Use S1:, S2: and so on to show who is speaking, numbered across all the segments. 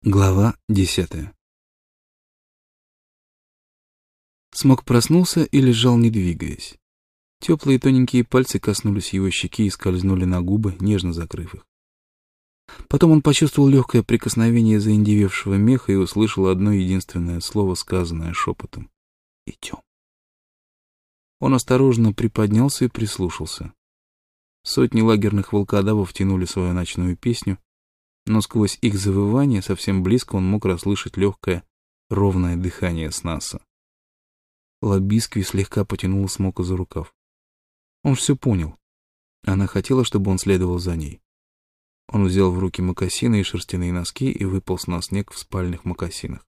S1: Глава 10. Смок проснулся и лежал, не двигаясь. Теплые тоненькие пальцы коснулись его щеки и скользнули на губы, нежно закрыв их. Потом он почувствовал легкое прикосновение заиндевевшего меха и услышал одно единственное слово, сказанное шепотом. «Идем». Он осторожно приподнялся и прислушался. Сотни лагерных волкодавов тянули свою ночную песню, но сквозь их завывание совсем близко он мог расслышать легкое, ровное дыхание Снаса. Лабискви слегка потянула Смока за рукав. Он все понял. Она хотела, чтобы он следовал за ней. Он взял в руки мокасины и шерстяные носки и выполз на снег в спальных мокасинах.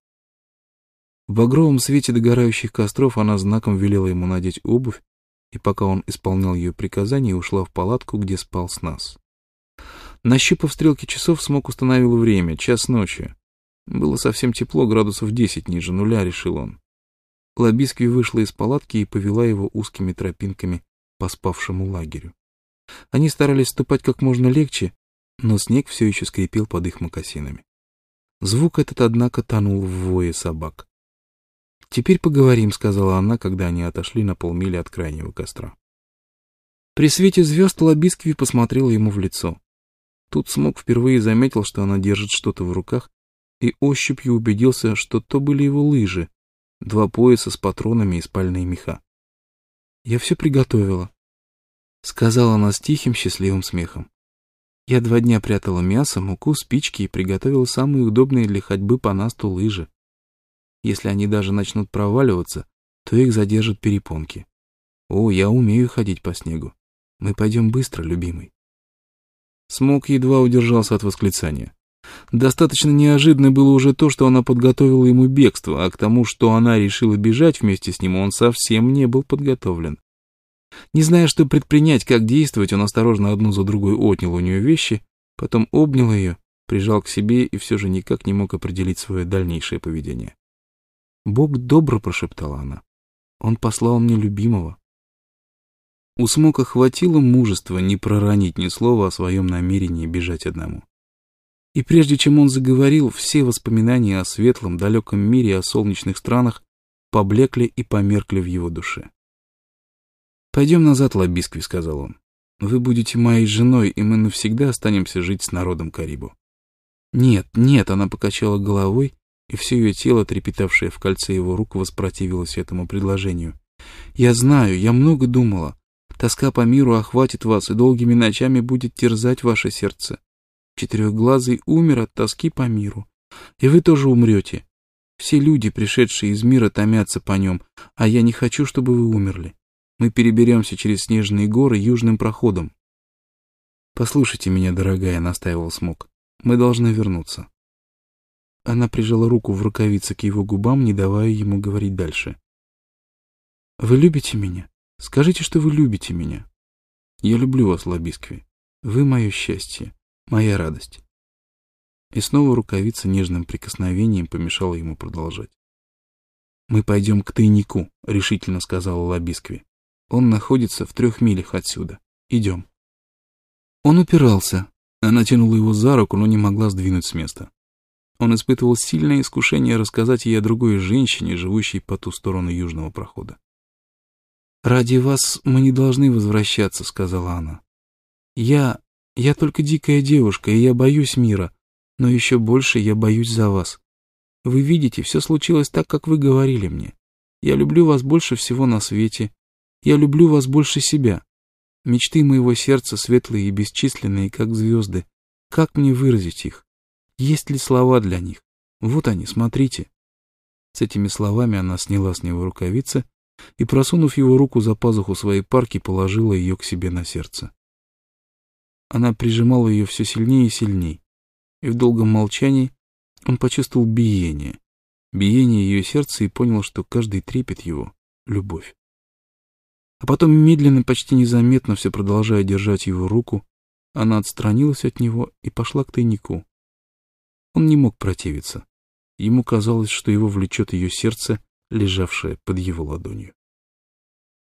S1: В багровом свете догорающих костров она знаком велела ему надеть обувь, и пока он исполнял ее приказания, ушла в палатку, где спал Снас. Нащупав стрелки часов, Смок установил время, 1:00 ночи. Было совсем тепло, градусов 10 ниже нуля, решил он. Лабискви вышла из палатки и повела его узкими тропинками по спавшему лагерю. Они старались ступать как можно легче, но снег все еще скрипел под их мокасинами. Звук этот, однако, тонул в вое собак. «Теперь поговорим», — сказала она, когда они отошли на полмили от крайнего костра. При свете звезд Лабискви посмотрела ему в лицо. Тут Смок впервые заметил, что она держит что-то в руках, и ощупью убедился, что то были его лыжи, 2 пояса с патронами и спальные меха. «Я все приготовила», — сказала она с тихим счастливым смехом. «Я 2 дня прятала мясо, муку, спички и приготовила самые удобные для ходьбы по насту лыжи. Если они даже начнут проваливаться, то их задержат перепонки. О, я умею ходить по снегу. Мы пойдем быстро, любимый». Смок едва удержался от восклицания. Достаточно неожиданно было уже то, что она подготовила ему бегство, а к тому, что она решила бежать вместе с ним, он совсем не был подготовлен. Не зная, что предпринять, как действовать, он осторожно одну за другой отнял у нее вещи, потом обнял ее, прижал к себе и все же никак не мог определить свое дальнейшее поведение. «Бог добр», — прошептала она. «Он послал мне любимого». У Смока хватило мужества не проронить ни слова о своем намерении бежать одному. И прежде чем он заговорил, все воспоминания о светлом, далеком мире и о солнечных странах поблекли и померкли в его душе. «Пойдем назад, Лабискви», — сказал он. «Вы будете моей женой, и мы навсегда останемся жить с народом Карибу». «Нет, нет», — она покачала головой, и все ее тело, трепетавшее в кольце его рук, воспротивилось этому предложению. «Я знаю, я много думала. Тоска по миру охватит вас и долгими ночами будет терзать ваше сердце. Четырехглазый умер от тоски по миру, и вы тоже умрете. Все люди, пришедшие из мира, томятся по нем, а я не хочу, чтобы вы умерли. Мы переберемся через снежные горы южным проходом». «Послушайте меня, дорогая», — настаивал Смок. «Мы должны вернуться». Она прижала руку в рукавице к его губам, не давая ему говорить дальше. «Вы любите меня? Скажите, что вы любите меня. Я люблю вас, Лабискви. Вы мое счастье, моя радость». И снова рукавица нежным прикосновением помешала ему продолжать. «Мы пойдем к тайнику», — решительно сказала Лабискви. «Он находится в 3 милях отсюда. Идем». Он упирался. Она тянула его за руку, но не могла сдвинуть с места. Он испытывал сильное искушение рассказать ей о другой женщине, живущей по ту сторону южного прохода. «Ради вас мы не должны возвращаться», — сказала она. Я только дикая девушка, и я боюсь мира, но еще больше я боюсь за вас. Вы видите, все случилось так, как вы говорили мне. Я люблю вас больше всего на свете. Я люблю вас больше себя. Мечты моего сердца светлые и бесчисленные, как звезды. Как мне выразить их? Есть ли слова для них? Вот они, смотрите». С этими словами она сняла с него рукавицы и, просунув его руку за пазуху своей парки, положила ее к себе на сердце. Она прижимала ее все сильнее и сильнее, и в долгом молчании он почувствовал биение ее сердца и понял, что каждый трепет его — любовь. А потом медленно, почти незаметно, все продолжая держать его руку, она отстранилась от него и пошла к тайнику. Он не мог противиться. Ему казалось, что его влечет ее сердце, лежавшее под его ладонью.